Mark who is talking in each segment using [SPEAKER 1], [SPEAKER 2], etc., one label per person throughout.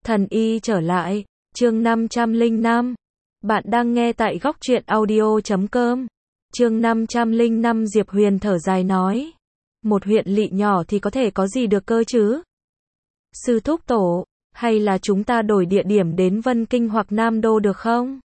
[SPEAKER 1] Thần y trở lại, chương 505. Bạn đang nghe tại góc truyện audio.com. Chương 505 Diệp Huyền thở dài nói. Một huyện lỵ nhỏ thì có thể có gì được cơ chứ? Sư thúc tổ, hay là chúng ta đổi địa điểm đến Vân Kinh hoặc Nam Đô được không?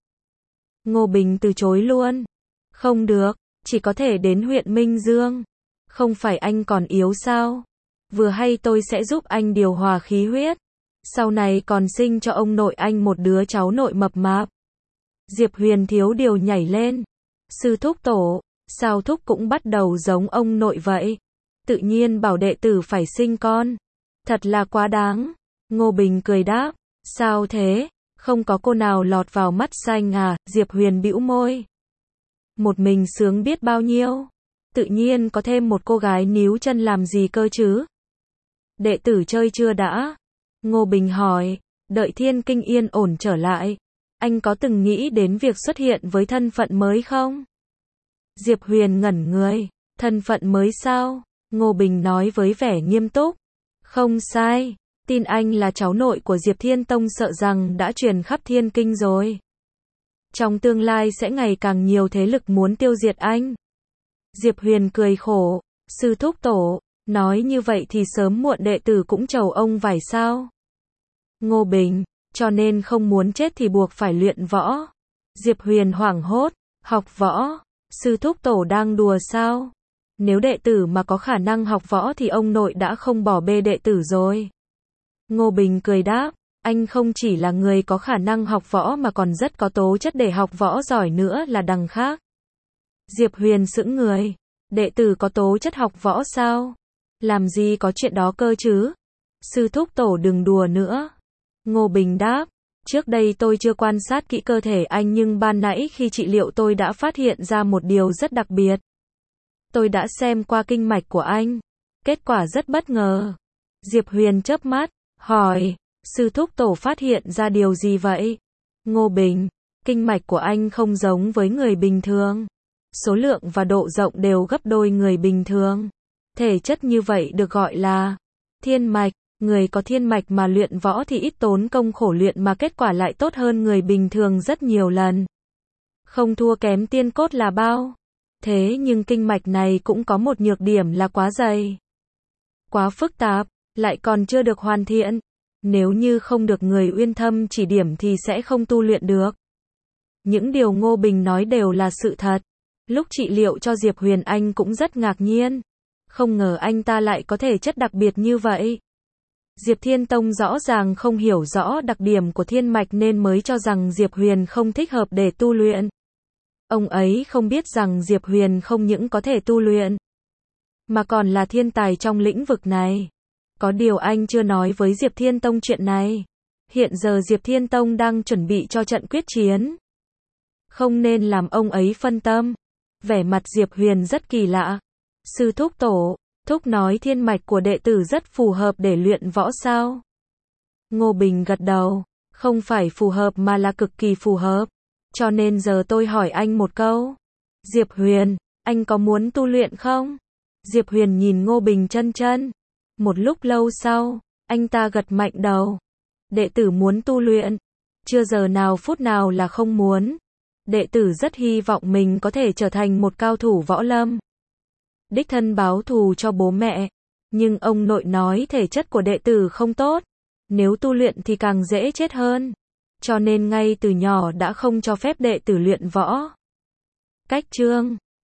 [SPEAKER 1] Ngô Bình từ chối luôn. Không được, chỉ có thể đến huyện Minh Dương. Không phải anh còn yếu sao? Vừa hay tôi sẽ giúp anh điều hòa khí huyết. Sau này còn sinh cho ông nội anh một đứa cháu nội mập mạp. Diệp Huyền thiếu điều nhảy lên. Sư thúc tổ, sao thúc cũng bắt đầu giống ông nội vậy? Tự nhiên bảo đệ tử phải sinh con. Thật là quá đáng. Ngô Bình cười đáp. Sao thế? Không có cô nào lọt vào mắt xanh à? Diệp Huyền bĩu môi. Một mình sướng biết bao nhiêu. Tự nhiên có thêm một cô gái níu chân làm gì cơ chứ? Đệ tử chơi chưa đã? Ngô Bình hỏi. Đợi Thiên Kinh yên ổn trở lại. Anh có từng nghĩ đến việc xuất hiện với thân phận mới không? Diệp Huyền ngẩn người. Thân phận mới sao? Ngô Bình nói với vẻ nghiêm túc. Không sai. Tin anh là cháu nội của Diệp Thiên Tông sợ rằng đã truyền khắp Thiên Kinh rồi. Trong tương lai sẽ ngày càng nhiều thế lực muốn tiêu diệt anh. Diệp Huyền cười khổ. Sư thúc tổ, nói như vậy thì sớm muộn đệ tử cũng trầu ông vải sao? Ngô Bình, cho nên không muốn chết thì buộc phải luyện võ. Diệp Huyền hoảng hốt. Học võ? Sư thúc tổ đang đùa sao? Nếu đệ tử mà có khả năng học võ thì ông nội đã không bỏ bê đệ tử rồi. Ngô Bình cười đáp. Anh không chỉ là người có khả năng học võ mà còn rất có tố chất để học võ giỏi nữa là đằng khác. Diệp Huyền sững người. Đệ tử có tố chất học võ sao? Làm gì có chuyện đó cơ chứ? Sư thúc tổ đừng đùa nữa. Ngô Bình đáp. Trước đây tôi chưa quan sát kỹ cơ thể anh nhưng ban nãy khi trị liệu tôi đã phát hiện ra một điều rất đặc biệt. Tôi đã xem qua kinh mạch của anh. Kết quả rất bất ngờ. Diệp Huyền chớp mắt, hỏi. Sư thúc tổ phát hiện ra điều gì vậy? Ngô Bình, kinh mạch của anh không giống với người bình thường. Số lượng và độ rộng đều gấp đôi người bình thường. Thể chất như vậy được gọi là thiên mạch. Người có thiên mạch mà luyện võ thì ít tốn công khổ luyện mà kết quả lại tốt hơn người bình thường rất nhiều lần. Không thua kém tiên cốt là bao. Thế nhưng kinh mạch này cũng có một nhược điểm là quá dày. Quá phức tạp, lại còn chưa được hoàn thiện. Nếu như không được người uyên thâm chỉ điểm thì sẽ không tu luyện được. Những điều Ngô Bình nói đều là sự thật. Lúc trị liệu cho Diệp Huyền anh cũng rất ngạc nhiên. Không ngờ anh ta lại có thể chất đặc biệt như vậy. Diệp Thiên Tông rõ ràng không hiểu rõ đặc điểm của thiên mạch nên mới cho rằng Diệp Huyền không thích hợp để tu luyện. Ông ấy không biết rằng Diệp Huyền không những có thể tu luyện, mà còn là thiên tài trong lĩnh vực này. Có điều anh chưa nói với Diệp Thiên Tông chuyện này. Hiện giờ Diệp Thiên Tông đang chuẩn bị cho trận quyết chiến. Không nên làm ông ấy phân tâm. Vẻ mặt Diệp Huyền rất kỳ lạ. Sư thúc tổ, thúc nói thiên mạch của đệ tử rất phù hợp để luyện võ sao? Ngô Bình gật đầu. Không phải phù hợp mà là cực kỳ phù hợp. Cho nên giờ tôi hỏi anh một câu. Diệp Huyền, anh có muốn tu luyện không? Diệp Huyền nhìn Ngô Bình chân chân. Một lúc lâu sau, anh ta gật mạnh đầu. Đệ tử muốn tu luyện. Chưa giờ nào phút nào là không muốn. Đệ tử rất hy vọng mình có thể trở thành một cao thủ võ lâm. Đích thân báo thù cho bố mẹ. Nhưng ông nội nói thể chất của đệ tử không tốt. Nếu tu luyện thì càng dễ chết hơn. Cho nên ngay từ nhỏ đã không cho phép đệ tử luyện võ. Cách chương